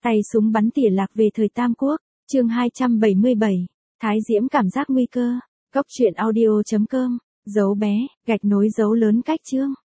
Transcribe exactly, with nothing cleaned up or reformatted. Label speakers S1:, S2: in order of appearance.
S1: Tay súng bắn tỉa lạc về thời Tam Quốc, chương hai trăm bảy mươi bảy, Thái Diễm cảm giác nguy cơ, Cốc truyện audio chấm com, dấu bé, gạch nối dấu lớn cách chương.